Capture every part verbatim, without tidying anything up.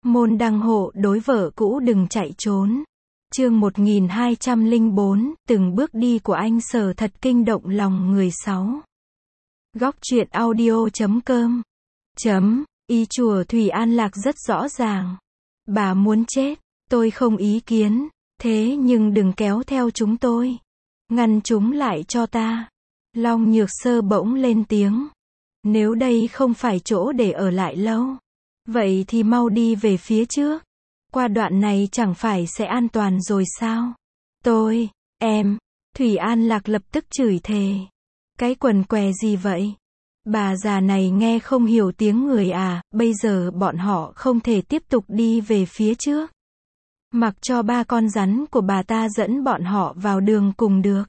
Môn đăng hộ đối vợ cũ đừng chạy trốn. Chương một nghìn hai trăm lẻ bốn, từng bước đi của anh Sở thật kinh động lòng người. Sáu. Góc truyện audio chấm com. Chấm, y chùa Thủy An Lạc rất rõ ràng. Bà muốn chết, tôi không ý kiến, thế nhưng đừng kéo theo chúng tôi. Ngăn chúng lại cho ta. Long Nhược Sơ bỗng lên tiếng. Nếu đây không phải chỗ để ở lại lâu, vậy thì mau đi về phía trước. Qua đoạn này chẳng phải sẽ an toàn rồi sao? Tôi, em, Thủy An Lạc lập tức chửi thề. Cái quần què gì vậy? Bà già này nghe không hiểu tiếng người à, bây giờ bọn họ không thể tiếp tục đi về phía trước. Mặc cho ba con rắn của bà ta dẫn bọn họ vào đường cùng được.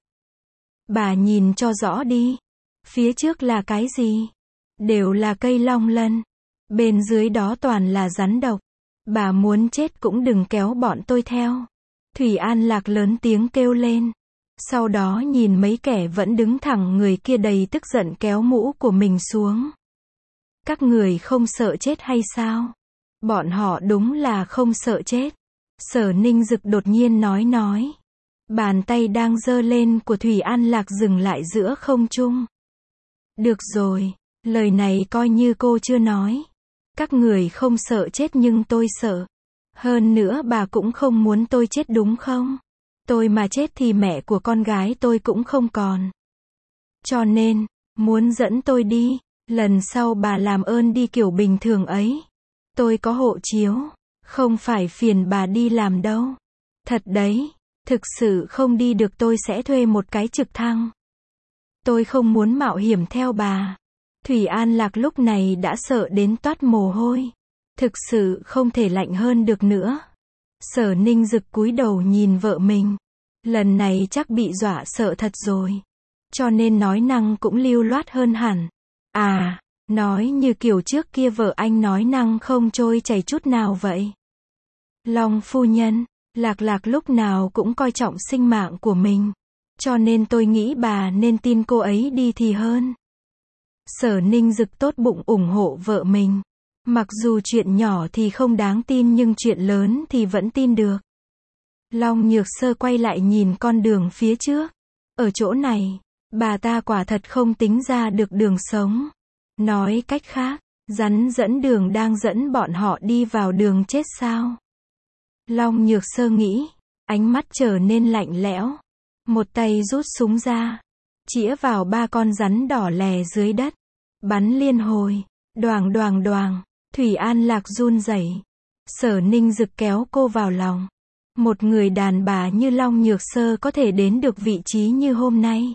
Bà nhìn cho rõ đi. Phía trước là cái gì? Đều là cây long lân. Bên dưới đó toàn là rắn độc. Bà muốn chết cũng đừng kéo bọn tôi theo. Thủy An Lạc lớn tiếng kêu lên. Sau đó nhìn mấy kẻ vẫn đứng thẳng người kia đầy tức giận kéo mũ của mình xuống. Các người không sợ chết hay sao? Bọn họ đúng là không sợ chết. Sở Ninh Dực đột nhiên nói nói. Bàn tay đang giơ lên của Thủy An Lạc dừng lại giữa không trung. Được rồi, lời này coi như cô chưa nói. Các người không sợ chết nhưng tôi sợ. Hơn nữa bà cũng không muốn tôi chết đúng không? Tôi mà chết thì mẹ của con gái tôi cũng không còn. Cho nên, muốn dẫn tôi đi, lần sau bà làm ơn đi kiểu bình thường ấy. Tôi có hộ chiếu, không phải phiền bà đi làm đâu. Thật đấy, thực sự không đi được tôi sẽ thuê một cái trực thăng. Tôi không muốn mạo hiểm theo bà. Thủy An Lạc lúc này đã sợ đến toát mồ hôi. Thực sự không thể lạnh hơn được nữa. Sở Ninh Dực cúi đầu nhìn vợ mình. Lần này chắc bị dọa sợ thật rồi. Cho nên nói năng cũng lưu loát hơn hẳn. À, nói như kiểu trước kia vợ anh nói năng không trôi chảy chút nào vậy. Long phu nhân, Lạc Lạc lúc nào cũng coi trọng sinh mạng của mình. Cho nên tôi nghĩ bà nên tin cô ấy đi thì hơn. Sở Ninh Dực tốt bụng ủng hộ vợ mình. Mặc dù chuyện nhỏ thì không đáng tin nhưng chuyện lớn thì vẫn tin được. Long Nhược Sơ quay lại nhìn con đường phía trước. Ở chỗ này, bà ta quả thật không tính ra được đường sống. Nói cách khác, rắn dẫn đường đang dẫn bọn họ đi vào đường chết sao? Long Nhược Sơ nghĩ, ánh mắt trở nên lạnh lẽo. Một tay rút súng ra, chĩa vào ba con rắn đỏ lè dưới đất. Bắn liên hồi, đoàng đoàng đoàng. Thủy An Lạc run rẩy. Sở Ninh Dực kéo cô vào lòng. Một người đàn bà như Long Nhược Sơ có thể đến được vị trí như hôm nay.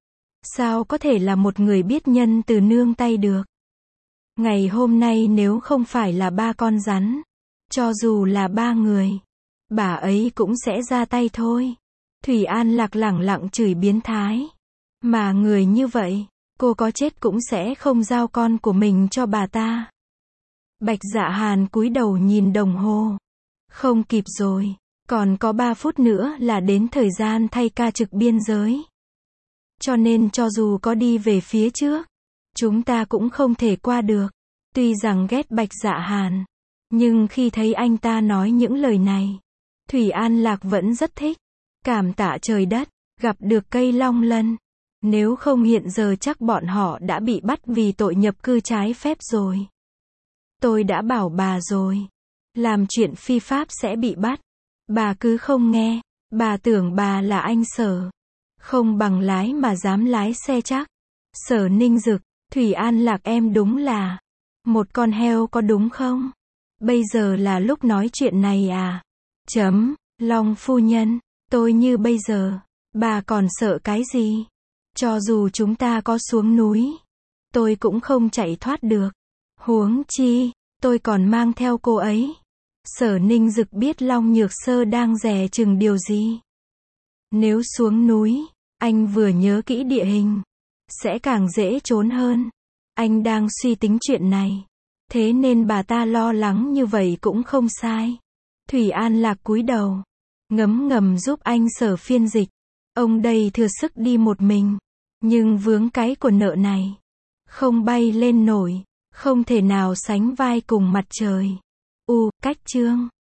Sao có thể là một người biết nhân từ nương tay được? Ngày hôm nay nếu không phải là ba con rắn, cho dù là ba người, bà ấy cũng sẽ ra tay thôi. Thủy An Lạc lẳng lặng chửi biến thái. Mà người như vậy, cô có chết cũng sẽ không giao con của mình cho bà ta. Bạch Dạ Hàn cúi đầu nhìn đồng hồ. Không kịp rồi, còn có ba phút nữa là đến thời gian thay ca trực biên giới. Cho nên cho dù có đi về phía trước, chúng ta cũng không thể qua được. Tuy rằng ghét Bạch Dạ Hàn, nhưng khi thấy anh ta nói những lời này, Thủy An Lạc vẫn rất thích. Cảm tạ trời đất, gặp được cây long lân. Nếu không hiện giờ chắc bọn họ đã bị bắt vì tội nhập cư trái phép rồi. Tôi đã bảo bà rồi. Làm chuyện phi pháp sẽ bị bắt. Bà cứ không nghe. Bà tưởng bà là anh Sở. Không bằng lái mà dám lái xe chắc. Sở Ninh Dực, Thủy An Lạc em đúng là một con heo có đúng không? Bây giờ là lúc nói chuyện này à? Chấm, Long phu nhân, tôi như bây giờ. Bà còn sợ cái gì? Cho dù chúng ta có xuống núi, tôi cũng không chạy thoát được. Huống chi, tôi còn mang theo cô ấy. Sở Ninh Dực biết Long Nhược Sơ đang dè chừng điều gì. Nếu xuống núi, anh vừa nhớ kỹ địa hình, sẽ càng dễ trốn hơn. Anh đang suy tính chuyện này. Thế nên bà ta lo lắng như vậy cũng không sai. Thủy An Lạc cúi đầu, ngấm ngầm giúp anh Sở phiên dịch. Ông đây thừa sức đi một mình, nhưng vướng cái của nợ này. Không bay lên nổi, không thể nào sánh vai cùng mặt trời. U, cách chương.